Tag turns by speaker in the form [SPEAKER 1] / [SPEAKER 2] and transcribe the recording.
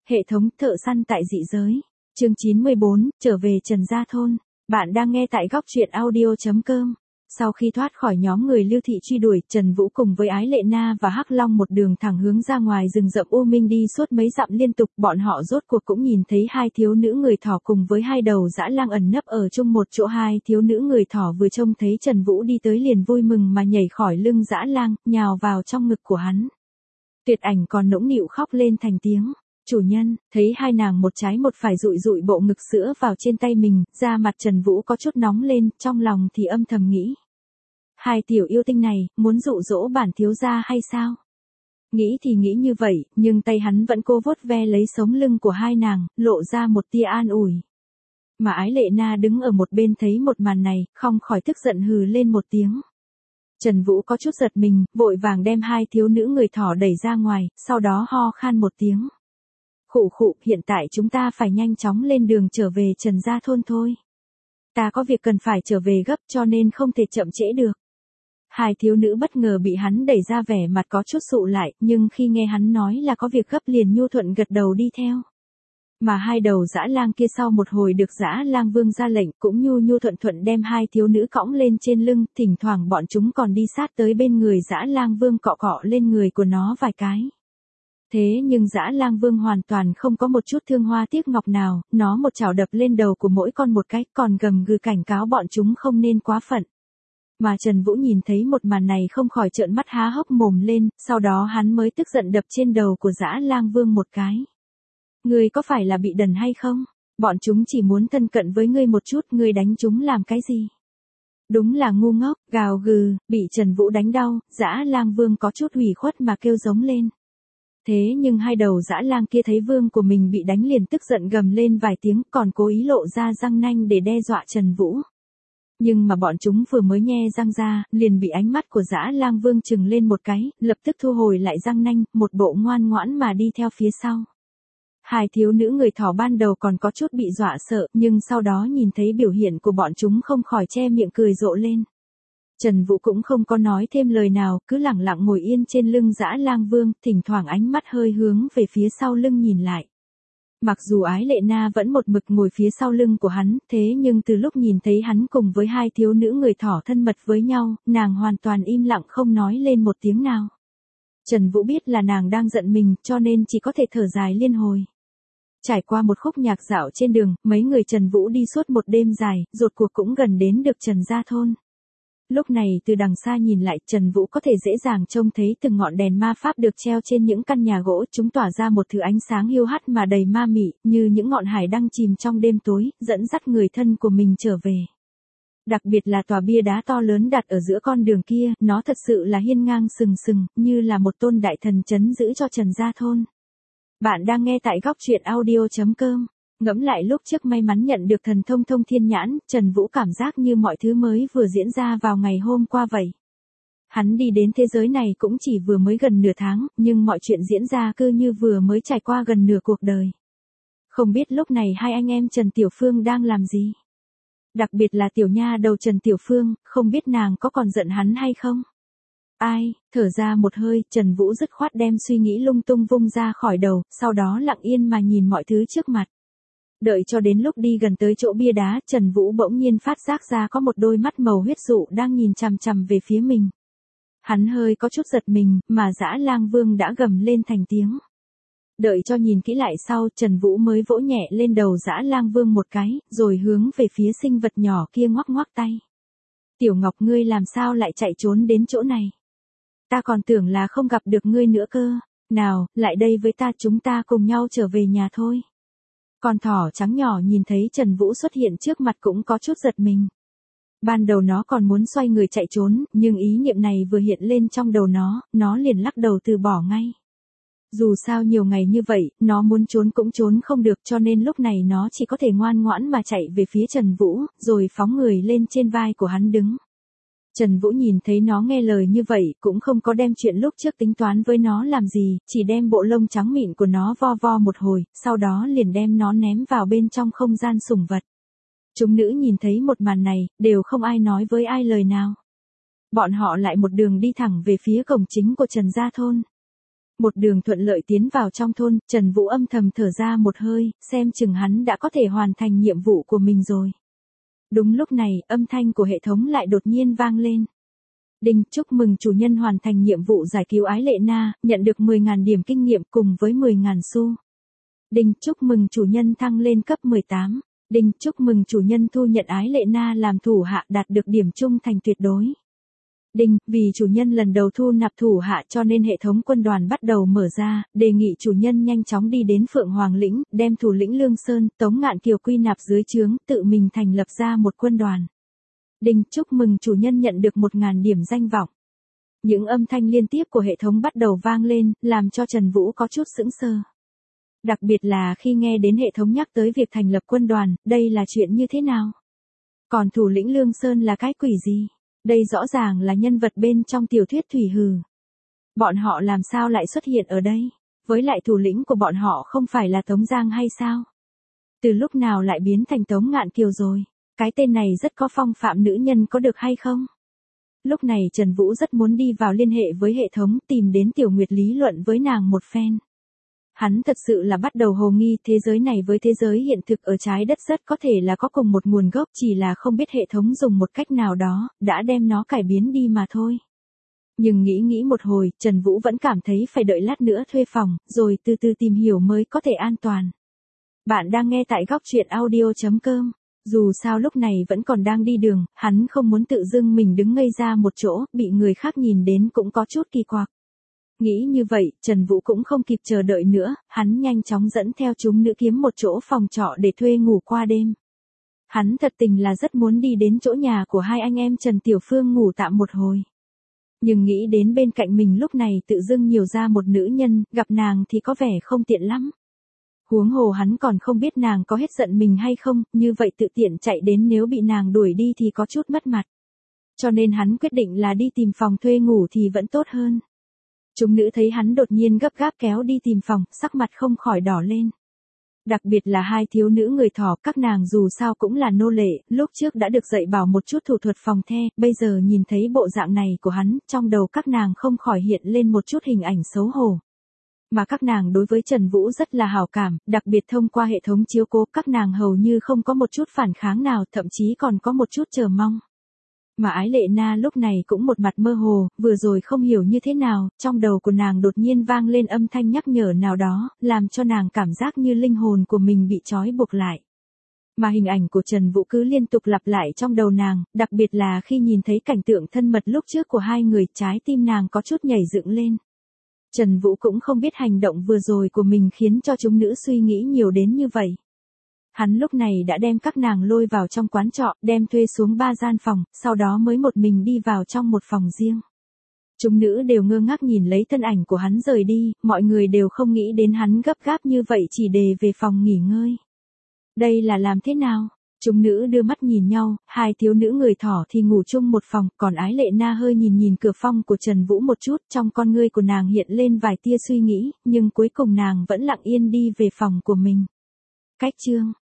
[SPEAKER 1] Hệ thống thợ săn tại dị giới. Chương 94, trở về Trần Gia Thôn. Bạn đang nghe tại góc truyện audio.com. Sau khi thoát khỏi nhóm người Lưu Thị truy đuổi, Trần Vũ cùng với Ái Lệ Na và Hắc Long một đường thẳng hướng ra ngoài rừng rậm U Minh đi suốt mấy dặm liên tục. Bọn họ rốt cuộc cũng nhìn thấy hai thiếu nữ người thỏ cùng với hai đầu dã lang ẩn nấp ở chung một chỗ. Hai thiếu nữ người thỏ vừa trông thấy Trần Vũ đi tới liền vui mừng mà nhảy khỏi lưng dã lang, nhào vào trong ngực của hắn. Tuyệt Ảnh còn nũng nịu khóc lên thành tiếng. Chủ nhân, thấy hai nàng một trái một phải dụi dụi bộ ngực sữa vào trên tay mình, da mặt Trần Vũ có chút nóng lên, trong lòng thì âm thầm nghĩ. Hai tiểu yêu tinh này, muốn dụ dỗ bản thiếu gia hay sao? Nghĩ thì nghĩ như vậy, nhưng tay hắn vẫn cố vuốt ve lấy sống lưng của hai nàng, lộ ra một tia an ủi. Mà Ái Lệ Na đứng ở một bên thấy một màn này, không khỏi tức giận hừ lên một tiếng. Trần Vũ có chút giật mình, vội vàng đem hai thiếu nữ người thỏ đẩy ra ngoài, sau đó ho khan một tiếng. Khụ khụ, hiện tại chúng ta phải nhanh chóng lên đường trở về Trần Gia Thôn thôi. Ta có việc cần phải trở về gấp cho nên không thể chậm trễ được. Hai thiếu nữ bất ngờ bị hắn đẩy ra, vẻ mặt có chút sụ lại, nhưng khi nghe hắn nói là có việc gấp liền nhu thuận gật đầu đi theo. Mà hai đầu dã lang kia sau một hồi được dã lang vương ra lệnh cũng nhu thuận thuận đem hai thiếu nữ cõng lên trên lưng, thỉnh thoảng bọn chúng còn đi sát tới bên người dã lang vương cọ cọ lên người của nó vài cái. Thế nhưng dã lang vương hoàn toàn không có một chút thương hoa tiếc ngọc nào, nó một chảo đập lên đầu của mỗi con một cái, còn gầm gừ cảnh cáo bọn chúng không nên quá phận. Mà Trần Vũ nhìn thấy một màn này không khỏi trợn mắt há hốc mồm lên, sau đó hắn mới tức giận đập trên đầu của dã lang vương một cái. Ngươi có phải là bị đần hay không? Bọn chúng chỉ muốn thân cận với ngươi một chút, ngươi đánh chúng làm cái gì? Đúng là ngu ngốc, gào gừ, bị Trần Vũ đánh đau, dã lang vương có chút ủy khuất mà kêu giống lên. Thế nhưng hai đầu dã lang kia thấy vương của mình bị đánh liền tức giận gầm lên vài tiếng, còn cố ý lộ ra răng nanh để đe dọa Trần Vũ. Nhưng mà bọn chúng vừa mới nhe răng ra, liền bị ánh mắt của dã lang vương trừng lên một cái, lập tức thu hồi lại răng nanh, một bộ ngoan ngoãn mà đi theo phía sau. Hai thiếu nữ người thỏ ban đầu còn có chút bị dọa sợ, nhưng sau đó nhìn thấy biểu hiện của bọn chúng không khỏi che miệng cười rộ lên. Trần Vũ cũng không có nói thêm lời nào, cứ lẳng lặng ngồi yên trên lưng dã lang vương, thỉnh thoảng ánh mắt hơi hướng về phía sau lưng nhìn lại. Mặc dù Ái Lệ Na vẫn một mực ngồi phía sau lưng của hắn, thế nhưng từ lúc nhìn thấy hắn cùng với hai thiếu nữ người thỏ thân mật với nhau, nàng hoàn toàn im lặng không nói lên một tiếng nào. Trần Vũ biết là nàng đang giận mình, cho nên chỉ có thể thở dài liên hồi. Trải qua một khúc nhạc dạo trên đường, mấy người Trần Vũ đi suốt một đêm dài, rốt cuộc cũng gần đến được Trần Gia Thôn. Lúc này từ đằng xa nhìn lại, Trần Vũ có thể dễ dàng trông thấy từng ngọn đèn ma pháp được treo trên những căn nhà gỗ, chúng tỏa ra một thứ ánh sáng hiu hắt mà đầy ma mị, như những ngọn hải đăng chìm trong đêm tối, dẫn dắt người thân của mình trở về. Đặc biệt là tòa bia đá to lớn đặt ở giữa con đường kia, nó thật sự là hiên ngang sừng sừng, như là một tôn đại thần trấn giữ cho Trần Gia Thôn. Bạn đang nghe tại góc truyện audio.com. Ngẫm lại lúc trước may mắn nhận được thần thông thông thiên nhãn, Trần Vũ cảm giác như mọi thứ mới vừa diễn ra vào ngày hôm qua vậy. Hắn đi đến thế giới này cũng chỉ vừa mới gần nửa tháng, nhưng mọi chuyện diễn ra cứ như vừa mới trải qua gần nửa cuộc đời. Không biết lúc này hai anh em Trần Tiểu Phương đang làm gì? Đặc biệt là tiểu nha đầu Trần Tiểu Phương, không biết nàng có còn giận hắn hay không? Ai, thở ra một hơi, Trần Vũ dứt khoát đem suy nghĩ lung tung vung ra khỏi đầu, sau đó lặng yên mà nhìn mọi thứ trước mặt. Đợi cho đến lúc đi gần tới chỗ bia đá, Trần Vũ bỗng nhiên phát giác ra có một đôi mắt màu huyết dụ đang nhìn chằm chằm về phía mình. Hắn hơi có chút giật mình, mà dã lang vương đã gầm lên thành tiếng. Đợi cho nhìn kỹ lại sau, Trần Vũ mới vỗ nhẹ lên đầu dã lang vương một cái, rồi hướng về phía sinh vật nhỏ kia ngoắc ngoắc tay. Tiểu Ngọc, ngươi làm sao lại chạy trốn đến chỗ này? Ta còn tưởng là không gặp được ngươi nữa cơ. Nào, lại đây với ta, chúng ta cùng nhau trở về nhà thôi. Con thỏ trắng nhỏ nhìn thấy Trần Vũ xuất hiện trước mặt cũng có chút giật mình. Ban đầu nó còn muốn xoay người chạy trốn, nhưng ý niệm này vừa hiện lên trong đầu nó liền lắc đầu từ bỏ ngay. Dù sao nhiều ngày như vậy, nó muốn trốn cũng trốn không được, cho nên lúc này nó chỉ có thể ngoan ngoãn mà chạy về phía Trần Vũ, rồi phóng người lên trên vai của hắn đứng. Trần Vũ nhìn thấy nó nghe lời như vậy, cũng không có đem chuyện lúc trước tính toán với nó làm gì, chỉ đem bộ lông trắng mịn của nó vo vo một hồi, sau đó liền đem nó ném vào bên trong không gian sủng vật. Chúng nữ nhìn thấy một màn này, đều không ai nói với ai lời nào. Bọn họ lại một đường đi thẳng về phía cổng chính của Trần Gia Thôn. Một đường thuận lợi tiến vào trong thôn, Trần Vũ âm thầm thở ra một hơi, xem chừng hắn đã có thể hoàn thành nhiệm vụ của mình rồi. Đúng lúc này, âm thanh của hệ thống lại đột nhiên vang lên. Đinh, chúc mừng chủ nhân hoàn thành nhiệm vụ giải cứu Ái Lệ Na, nhận được 10.000 điểm kinh nghiệm cùng với 10.000 xu. Đinh, chúc mừng chủ nhân thăng lên cấp 18. Đinh, chúc mừng chủ nhân thu nhận Ái Lệ Na làm thủ hạ đạt được điểm trung thành tuyệt đối. Đinh, vì chủ nhân lần đầu thu nạp thủ hạ cho nên hệ thống quân đoàn bắt đầu mở ra, đề nghị chủ nhân nhanh chóng đi đến Phượng Hoàng Lĩnh, đem thủ lĩnh Lương Sơn, Tống Ngạn Kiều quy nạp dưới trướng, tự mình thành lập ra một quân đoàn. Đinh, chúc mừng chủ nhân nhận được 1.000 điểm danh vọng. Những âm thanh liên tiếp của hệ thống bắt đầu vang lên, làm cho Trần Vũ có chút sững sờ. Đặc biệt là khi nghe đến hệ thống nhắc tới việc thành lập quân đoàn, đây là chuyện như thế nào? Còn thủ lĩnh Lương Sơn là cái quỷ gì? Đây rõ ràng là nhân vật bên trong tiểu thuyết Thủy Hừ. Bọn họ làm sao lại xuất hiện ở đây? Với lại thủ lĩnh của bọn họ không phải là Tống Giang hay sao? Từ lúc nào lại biến thành Tống Ngạn Kiều rồi? Cái tên này rất có phong phạm nữ nhân có được hay không? Lúc này Trần Vũ rất muốn đi vào liên hệ với hệ thống tìm đến Tiểu Nguyệt lý luận với nàng một phen. Hắn thật sự là bắt đầu hồ nghi thế giới này với thế giới hiện thực ở trái đất rất có thể là có cùng một nguồn gốc, chỉ là không biết hệ thống dùng một cách nào đó, đã đem nó cải biến đi mà thôi. Nhưng nghĩ một hồi, Trần Vũ vẫn cảm thấy phải đợi lát nữa thuê phòng, rồi từ từ tìm hiểu mới có thể an toàn. Bạn đang nghe tại góc truyện audio.com. Dù sao lúc này vẫn còn đang đi đường, hắn không muốn tự dưng mình đứng ngây ra một chỗ, bị người khác nhìn đến cũng có chút kỳ quặc. Nghĩ như vậy, Trần Vũ cũng không kịp chờ đợi nữa, hắn nhanh chóng dẫn theo chúng nữ kiếm một chỗ phòng trọ để thuê ngủ qua đêm. Hắn thật tình là rất muốn đi đến chỗ nhà của hai anh em Trần Tiểu Phương ngủ tạm một hồi. Nhưng nghĩ đến bên cạnh mình lúc này tự dưng nhiều ra một nữ nhân, gặp nàng thì có vẻ không tiện lắm. Huống hồ hắn còn không biết nàng có hết giận mình hay không, như vậy tự tiện chạy đến nếu bị nàng đuổi đi thì có chút mất mặt. Cho nên hắn quyết định là đi tìm phòng thuê ngủ thì vẫn tốt hơn. Chúng nữ thấy hắn đột nhiên gấp gáp kéo đi tìm phòng, sắc mặt không khỏi đỏ lên. Đặc biệt là hai thiếu nữ người Thỏ, các nàng dù sao cũng là nô lệ, lúc trước đã được dạy bảo một chút thủ thuật phòng the, bây giờ nhìn thấy bộ dạng này của hắn, trong đầu các nàng không khỏi hiện lên một chút hình ảnh xấu hổ. Mà các nàng đối với Trần Vũ rất là hảo cảm, đặc biệt thông qua hệ thống chiếu cố, các nàng hầu như không có một chút phản kháng nào, thậm chí còn có một chút chờ mong. Mà Ái Lệ Na lúc này cũng một mặt mơ hồ, vừa rồi không hiểu như thế nào, trong đầu của nàng đột nhiên vang lên âm thanh nhắc nhở nào đó, làm cho nàng cảm giác như linh hồn của mình bị trói buộc lại. Mà hình ảnh của Trần Vũ cứ liên tục lặp lại trong đầu nàng, đặc biệt là khi nhìn thấy cảnh tượng thân mật lúc trước của hai người, trái tim nàng có chút nhảy dựng lên. Trần Vũ cũng không biết hành động vừa rồi của mình khiến cho chúng nữ suy nghĩ nhiều đến như vậy. Hắn lúc này đã đem các nàng lôi vào trong quán trọ, đem thuê xuống 3 gian phòng, sau đó mới một mình đi vào trong một phòng riêng. Chúng nữ đều ngơ ngác nhìn lấy thân ảnh của hắn rời đi, mọi người đều không nghĩ đến hắn gấp gáp như vậy chỉ để về phòng nghỉ ngơi. Đây là làm thế nào? Chúng nữ đưa mắt nhìn nhau, hai thiếu nữ người Thỏ thì ngủ chung một phòng, còn Ái Lệ Na hơi nhìn cửa phòng của Trần Vũ một chút, trong con ngươi của nàng hiện lên vài tia suy nghĩ, nhưng cuối cùng nàng vẫn lặng yên đi về phòng của mình. Cách chương